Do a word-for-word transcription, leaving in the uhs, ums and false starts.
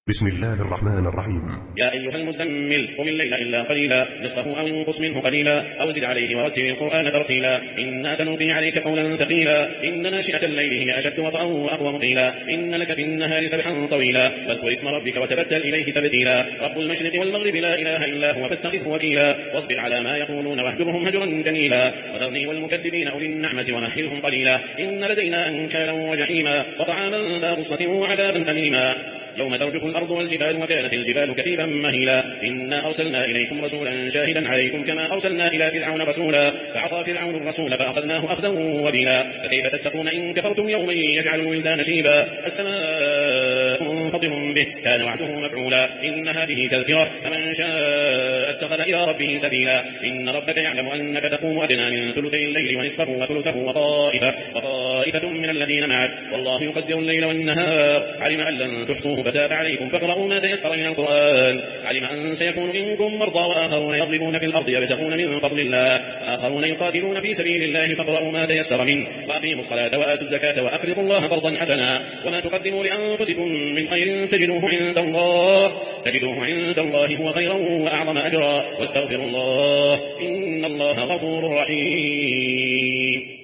بسم الله الرحمن الرحيم. يا أيها المزمل قم الليل إلا قليلا نصفه أو انقص منه قليلا أو زد عليه ورتل القرآن ترتيلا إنا سنلقي عليك قولا ثقيلا إن ناشئة الليل هي أشد وطئا وأقوم قيلا إن لك في النهار سبحا طويلا فاذكر اسم ربك وتبتل إليه تبتيلا رب المشرق والمغرب لا إله إلا هو فاتخذه وكيلا واصبر على ما يقولون واهجرهم هجرا جميلا وذرني والمكذبين أولي النعمة ومهلهم قليلا إن لدينا أنكالا وجحيما وطعاما ذا غصة وعذابا أليما يوم ترجف الأرض والجبال وكانت الجبال كثيبا مهيلا إنا أرسلنا إليكم رسولا شاهدا عليكم كما أرسلنا إلى فرعون رسولا فعصى فرعون الرسول فأخذناه أخذا وبيلا فكيف تتقون إن كفرتم يوما يجعل الولدان شيبا السماء منفطر به كان وعده مفعولا إن هذه تذكرة فمن شاء اتخذ إلى ربه سبيلا إن ربك يعلم أنك تقوم أدنى من ثلثي الليل ونصفه وثلثه وطائفة, وطائفة من الذين معك والله يقدر الليل والنهار علم أن لن تحصوه فتاب عليكم فاقرؤوا ما تيسر من القرآن علم أن سيكون منكم مرضى وآخرون يضربون في الأرض يبتغون من فضل الله آخرون يقاتلون في سبيل الله فاقرؤوا ما تيسر منه وأقيموا الصلاة وآتوا الزكاة وأقرضوا الله قرضا حسنا وما تقدموا لأنفسكم من خير تجدوه عند الله تجدوه عند الله هو خيرا وأعظم أجرا واستغفروا الله إن الله غفور رحيم.